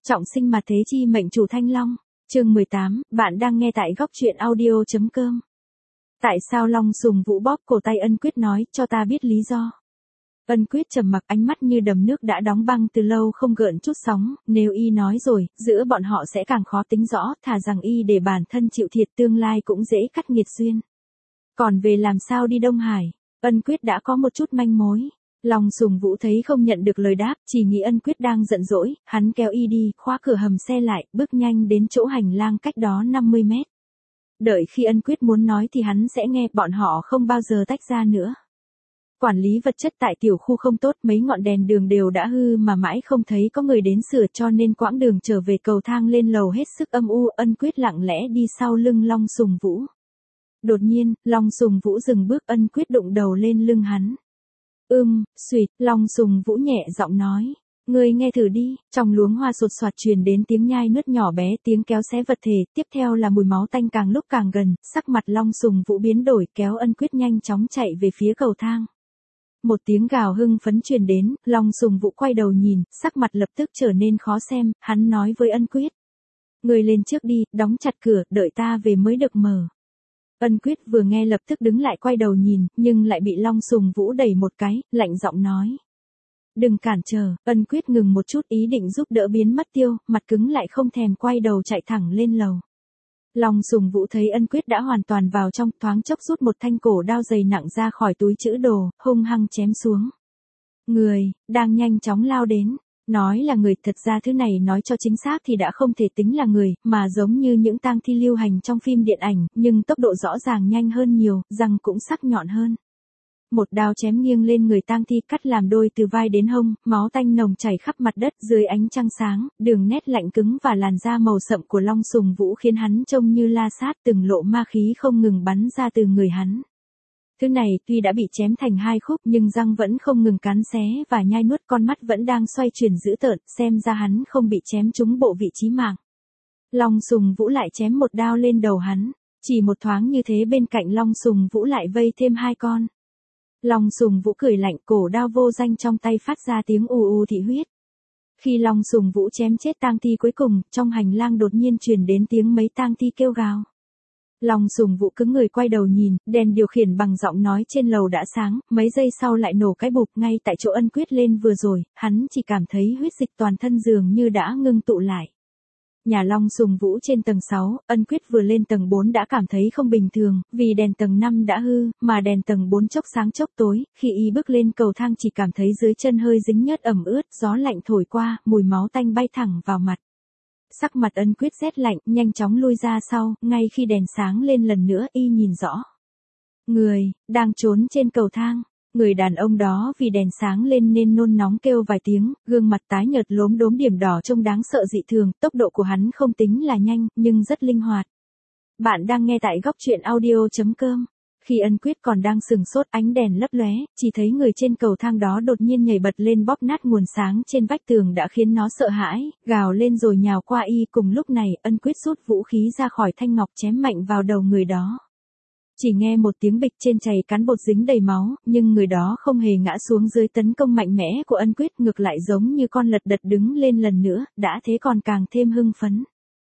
Trọng sinh mà thế chi mệnh chủ Thanh Long. Chương 18, bạn đang nghe tại góc truyện audio.com. Tại sao Long Sùng Vũ bóp cổ tay Ân Quyết nói cho ta biết lý do? Ân Quyết trầm mặc, ánh mắt như đầm nước đã đóng băng từ lâu không gợn chút sóng, nếu y nói rồi, giữa bọn họ sẽ càng khó tính rõ, thà rằng y để bản thân chịu thiệt tương lai cũng dễ cắt nghiệt duyên. Còn về làm sao đi Đông Hải, Ân Quyết đã có một chút manh mối. Long Sùng Vũ thấy không nhận được lời đáp, chỉ nghĩ Ân Quyết đang giận dỗi, hắn kéo y đi, khóa cửa hầm xe lại, bước nhanh đến chỗ hành lang cách đó 50 mét. Đợi khi Ân Quyết muốn nói thì hắn sẽ nghe, bọn họ không bao giờ tách ra nữa. Quản lý vật chất tại tiểu khu không tốt, mấy ngọn đèn đường đều đã hư mà mãi không thấy có người đến sửa, cho nên quãng đường trở về cầu thang lên lầu hết sức âm u. Ân Quyết lặng lẽ đi sau lưng Long Sùng Vũ. Đột nhiên, Long Sùng Vũ dừng bước, Ân Quyết đụng đầu lên lưng hắn. Xuyệt, Long Sùng Vũ nhẹ giọng nói. Ngươi nghe thử đi. Trong luống hoa sột soạt truyền đến tiếng nhai nuốt nhỏ bé, tiếng kéo xé vật thể, tiếp theo là mùi máu tanh càng lúc càng gần, sắc mặt Long Sùng Vũ biến đổi, kéo Ân Quyết nhanh chóng chạy về phía cầu thang. Một tiếng gào hưng phấn truyền đến, Long Sùng Vũ quay đầu nhìn, sắc mặt lập tức trở nên khó xem, hắn nói với Ân Quyết. Ngươi lên trước đi, đóng chặt cửa, đợi ta về mới được mở. Ân Quyết vừa nghe lập tức đứng lại quay đầu nhìn, nhưng lại bị Long Sùng Vũ đẩy một cái, lạnh giọng nói. Đừng cản trở. Ân Quyết ngừng một chút, ý định giúp đỡ biến mất tiêu, mặt cứng lại không thèm quay đầu chạy thẳng lên lầu. Long Sùng Vũ thấy Ân Quyết đã hoàn toàn vào trong, thoáng chốc rút một thanh cổ đao dày nặng ra khỏi túi trữ đồ, hung hăng chém xuống. Người, đang nhanh chóng lao đến. Nói là người, thật ra thứ này nói cho chính xác thì đã không thể tính là người, mà giống như những tang thi lưu hành trong phim điện ảnh, nhưng tốc độ rõ ràng nhanh hơn nhiều, răng cũng sắc nhọn hơn. Một đao chém nghiêng lên người tang thi, cắt làm đôi từ vai đến hông, máu tanh nồng chảy khắp mặt đất. Dưới ánh trăng sáng, đường nét lạnh cứng và làn da màu sậm của Long Sùng Vũ khiến hắn trông như la sát, từng lộ ma khí không ngừng bắn ra từ người hắn. Thứ này tuy đã bị chém thành hai khúc nhưng răng vẫn không ngừng cắn xé và nhai nuốt, con mắt vẫn đang xoay chuyển dữ tợn, xem ra hắn không bị chém trúng bộ vị chí mạng. Long Sùng Vũ lại chém một đao lên đầu hắn, chỉ một thoáng như thế bên cạnh Long Sùng Vũ lại vây thêm hai con. Long Sùng Vũ cười lạnh, cổ đao vô danh trong tay phát ra tiếng ù ù thị huyết. Khi Long Sùng Vũ chém chết tang thi cuối cùng, trong hành lang đột nhiên truyền đến tiếng mấy tang thi kêu gào. Long Sùng Vũ cứng người quay đầu nhìn, đèn điều khiển bằng giọng nói trên lầu đã sáng, mấy giây sau lại nổ cái bụp ngay tại chỗ Ân Quyết lên vừa rồi, hắn chỉ cảm thấy huyết dịch toàn thân dường như đã ngưng tụ lại. Nhà Long Sùng Vũ trên tầng 6, Ân Quyết vừa lên tầng 4 đã cảm thấy không bình thường, vì đèn tầng 5 đã hư, mà đèn tầng 4 chốc sáng chốc tối, khi y bước lên cầu thang chỉ cảm thấy dưới chân hơi dính nhớt ẩm ướt, gió lạnh thổi qua, mùi máu tanh bay thẳng vào mặt. Sắc mặt Ân Quyết rét lạnh, nhanh chóng lui ra sau, ngay khi đèn sáng lên lần nữa y nhìn rõ. Người, đang trốn trên cầu thang. Người đàn ông đó vì đèn sáng lên nên nôn nóng kêu vài tiếng, gương mặt tái nhợt lốm đốm điểm đỏ trông đáng sợ dị thường, tốc độ của hắn không tính là nhanh, nhưng rất linh hoạt. Bạn đang nghe tại góc truyện audio.com. Khi Ân Quyết còn đang sừng sốt, ánh đèn lấp lóe, chỉ thấy người trên cầu thang đó đột nhiên nhảy bật lên bóp nát nguồn sáng trên vách tường đã khiến nó sợ hãi, gào lên rồi nhào qua y. Cùng lúc này, Ân Quyết rút vũ khí ra khỏi thanh ngọc chém mạnh vào đầu người đó. Chỉ nghe một tiếng bịch, trên chày cán bột dính đầy máu, nhưng người đó không hề ngã xuống dưới tấn công mạnh mẽ của Ân Quyết, ngược lại giống như con lật đật đứng lên lần nữa, đã thế còn càng thêm hưng phấn.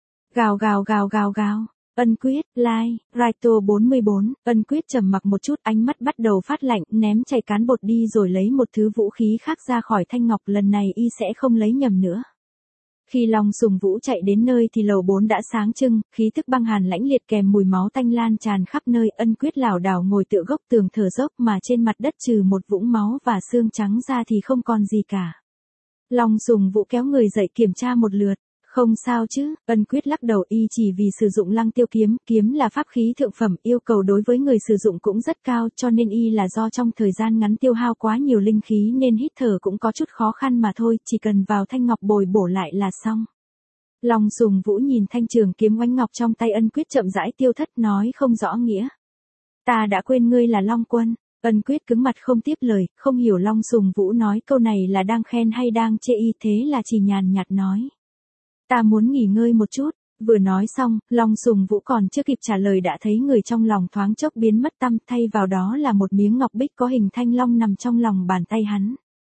Gào gào gào gào gào. Ân Quyết, like, Raito 44, Ân Quyết trầm mặc một chút, ánh mắt bắt đầu phát lạnh, ném chày cán bột đi rồi lấy một thứ vũ khí khác ra khỏi thanh ngọc, lần này y sẽ không lấy nhầm nữa. Khi Long Sùng Vũ chạy đến nơi thì lầu 4 đã sáng trưng, khí thức băng hàn lãnh liệt kèm mùi máu tanh lan tràn khắp nơi. Ân Quyết lảo đảo ngồi tựa gốc tường thở dốc, mà trên mặt đất trừ một vũng máu và xương trắng ra thì không còn gì cả. Long Sùng Vũ kéo người dậy kiểm tra một lượt. Không sao chứ? Ân Quyết lắc đầu, y chỉ vì sử dụng Lăng Tiêu kiếm, kiếm là pháp khí thượng phẩm, yêu cầu đối với người sử dụng cũng rất cao, cho nên y là do trong thời gian ngắn tiêu hao quá nhiều linh khí nên hít thở cũng có chút khó khăn mà thôi, chỉ cần vào thanh ngọc bồi bổ lại là xong. Long Sùng Vũ nhìn thanh trường kiếm oánh ngọc trong tay Ân Quyết chậm rãi tiêu thất, nói không rõ nghĩa. Ta đã quên ngươi là Long Quân. Ân Quyết cứng mặt không tiếp lời, không hiểu Long Sùng Vũ nói câu này là đang khen hay đang chê y, thế là chỉ nhàn nhạt nói. Ta muốn nghỉ ngơi một chút. Vừa nói xong, Long Sùng Vũ còn chưa kịp trả lời đã thấy người trong lòng thoáng chốc biến mất tăm, thay vào đó là một miếng ngọc bích có hình thanh long nằm trong lòng bàn tay hắn.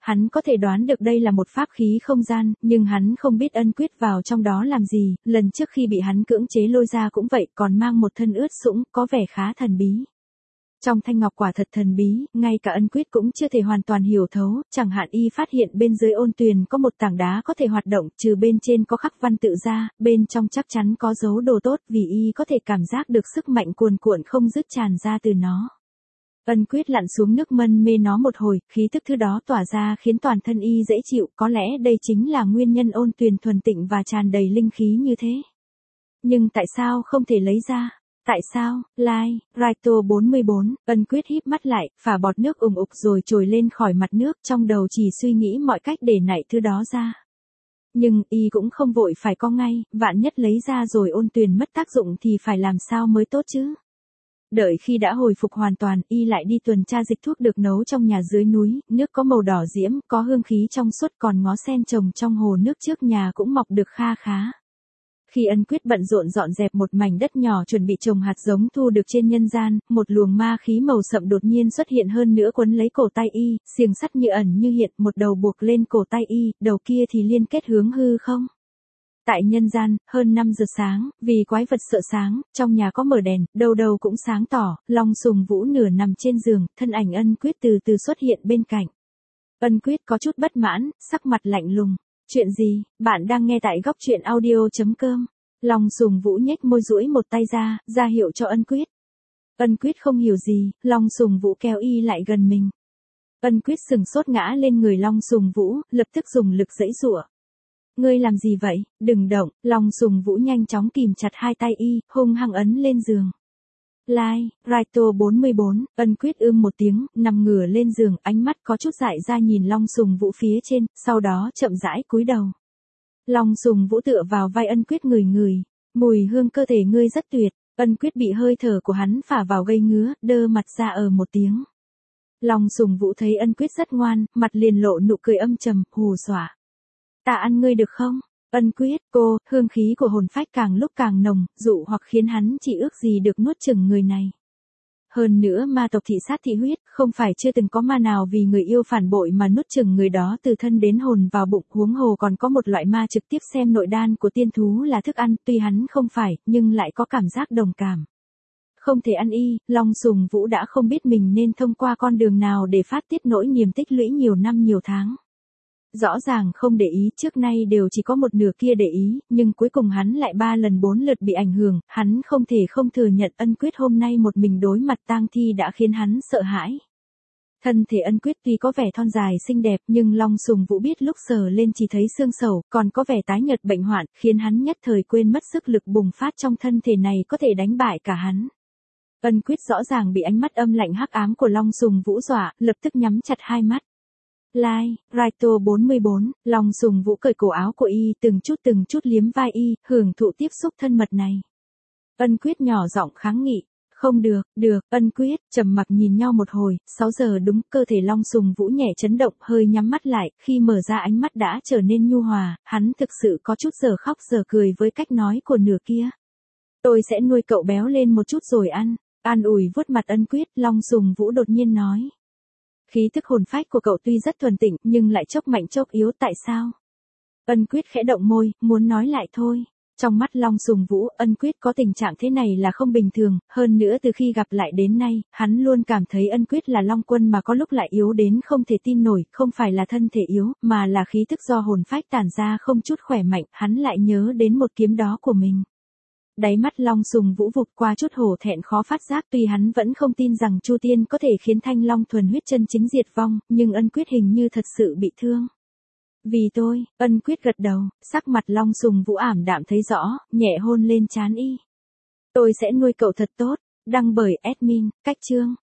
hắn có thể đoán được đây là một pháp khí không gian, nhưng hắn không biết Ân Quyết vào trong đó làm gì, lần trước khi bị hắn cưỡng chế lôi ra cũng vậy, còn mang một thân ướt sũng, có vẻ khá thần bí. Trong thanh ngọc quả thật thần bí, ngay cả Ân Quyết cũng chưa thể hoàn toàn hiểu thấu, chẳng hạn y phát hiện bên dưới ôn tuyền có một tảng đá có thể hoạt động, trừ bên trên có khắc văn tự ra, bên trong chắc chắn có dấu đồ tốt, vì y có thể cảm giác được sức mạnh cuồn cuộn không dứt tràn ra từ nó. Ân Quyết lặn xuống nước mân mê nó một hồi, khí tức thứ đó tỏa ra khiến toàn thân y dễ chịu, có lẽ đây chính là nguyên nhân ôn tuyền thuần tịnh và tràn đầy linh khí như thế. Nhưng tại sao không thể lấy ra? Tại sao? Lai, Raito 44, Ân Quyết híp mắt lại, phả bọt nước ùng ục rồi trồi lên khỏi mặt nước, trong đầu chỉ suy nghĩ mọi cách để nảy thứ đó ra. Nhưng y cũng không vội phải có ngay, vạn nhất lấy ra rồi ôn tuyền mất tác dụng thì phải làm sao mới tốt chứ? Đợi khi đã hồi phục hoàn toàn, y lại đi tuần tra dịch thuốc được nấu trong nhà dưới núi, nước có màu đỏ diễm, có hương khí trong suốt, còn ngó sen trồng trong hồ nước trước nhà cũng mọc được kha khá. Khi Ân Quyết bận rộn dọn dẹp một mảnh đất nhỏ chuẩn bị trồng hạt giống thu được trên nhân gian, một luồng ma khí màu sậm đột nhiên xuất hiện hơn nữa quấn lấy cổ tay y, xiềng sắt như ẩn như hiện, một đầu buộc lên cổ tay y, đầu kia thì liên kết hướng hư không. Tại nhân gian, hơn 5 giờ sáng, vì quái vật sợ sáng, trong nhà có mở đèn, đâu đâu cũng sáng tỏ, Long Sùng Vũ nửa nằm trên giường, thân ảnh Ân Quyết từ từ xuất hiện bên cạnh. Ân Quyết có chút bất mãn, sắc mặt lạnh lùng. Chuyện gì? Bạn đang nghe tại góc truyện audio.com. Long Sùng Vũ nhếch môi duỗi một tay ra hiệu cho Ân Quyết. Ân Quyết không hiểu gì, Long Sùng Vũ kéo y lại gần mình. Ân Quyết sừng sốt ngã lên người Long Sùng Vũ, lập tức dùng lực giãy giụa. Ngươi làm gì vậy? Đừng động, Long Sùng Vũ nhanh chóng kìm chặt hai tay y, hung hăng ấn lên giường. Lai, Raito 44, Ân Quyết một tiếng, nằm ngửa lên giường, ánh mắt có chút dại ra nhìn Long Sùng Vũ phía trên, sau đó chậm rãi cúi đầu. Long Sùng Vũ tựa vào vai Ân Quyết ngửi, mùi hương cơ thể ngươi rất tuyệt, Ân Quyết bị hơi thở của hắn phả vào gây ngứa, đơ mặt ra một tiếng. Long Sùng Vũ thấy Ân Quyết rất ngoan, mặt liền lộ nụ cười âm trầm, hù dọa. Ta ăn ngươi được không? Ân Quyết, hương khí của hồn phách càng lúc càng nồng, dụ hoặc khiến hắn chỉ ước gì được nuốt chửng người này. Hơn nữa ma tộc thị sát thị huyết, không phải chưa từng có ma nào vì người yêu phản bội mà nuốt chửng người đó từ thân đến hồn vào bụng, huống hồ còn có một loại ma trực tiếp xem nội đan của tiên thú là thức ăn, tuy hắn không phải, nhưng lại có cảm giác đồng cảm. Không thể ăn y, Long Sùng Vũ đã không biết mình nên thông qua con đường nào để phát tiết nỗi niềm tích lũy nhiều năm nhiều tháng. Rõ ràng không để ý, trước nay đều chỉ có một nửa kia để ý, nhưng cuối cùng hắn lại 3 lần 4 lượt bị ảnh hưởng, hắn không thể không thừa nhận Ân Quyết hôm nay một mình đối mặt tang thi đã khiến hắn sợ hãi. Thân thể Ân Quyết tuy có vẻ thon dài xinh đẹp nhưng Long Sùng Vũ biết lúc sờ lên chỉ thấy xương sầu, còn có vẻ tái nhợt bệnh hoạn, khiến hắn nhất thời quên mất sức lực bùng phát trong thân thể này có thể đánh bại cả hắn. Ân Quyết rõ ràng bị ánh mắt âm lạnh hắc ám của Long Sùng Vũ dọa, lập tức nhắm chặt hai mắt. Lai, Raito 44, Long Sùng Vũ cởi cổ áo của y, từng chút liếm vai y, hưởng thụ tiếp xúc thân mật này. Ân Quyết nhỏ giọng kháng nghị. Không được, Ân Quyết, trầm mặc nhìn nhau một hồi, 6 giờ đúng, cơ thể Long Sùng Vũ nhẹ chấn động, hơi nhắm mắt lại, khi mở ra ánh mắt đã trở nên nhu hòa, hắn thực sự có chút giờ khóc giờ cười với cách nói của nửa kia. Tôi sẽ nuôi cậu béo lên một chút rồi ăn, an ủi vuốt mặt Ân Quyết, Long Sùng Vũ đột nhiên nói. Khí thức hồn phách của cậu tuy rất thuần tịnh, nhưng lại chốc mạnh chốc yếu, tại sao? Ân Quyết khẽ động môi, muốn nói lại thôi. Trong mắt Long Sùng Vũ, Ân Quyết có tình trạng thế này là không bình thường, hơn nữa từ khi gặp lại đến nay, hắn luôn cảm thấy Ân Quyết là Long Quân mà có lúc lại yếu đến không thể tin nổi, không phải là thân thể yếu, mà là khí thức do hồn phách tản ra không chút khỏe mạnh, hắn lại nhớ đến một kiếm đó của mình. Đáy mắt Long Sùng Vũ vụt qua chút hổ thẹn khó phát giác, tuy hắn vẫn không tin rằng Chu Tiên có thể khiến Thanh Long thuần huyết chân chính diệt vong, nhưng Ân Quyết hình như thật sự bị thương. Vì tôi, Ân Quyết gật đầu, sắc mặt Long Sùng Vũ ảm đạm thấy rõ, nhẹ hôn lên trán y. Tôi sẽ nuôi cậu thật tốt, đăng bởi admin, cách chương.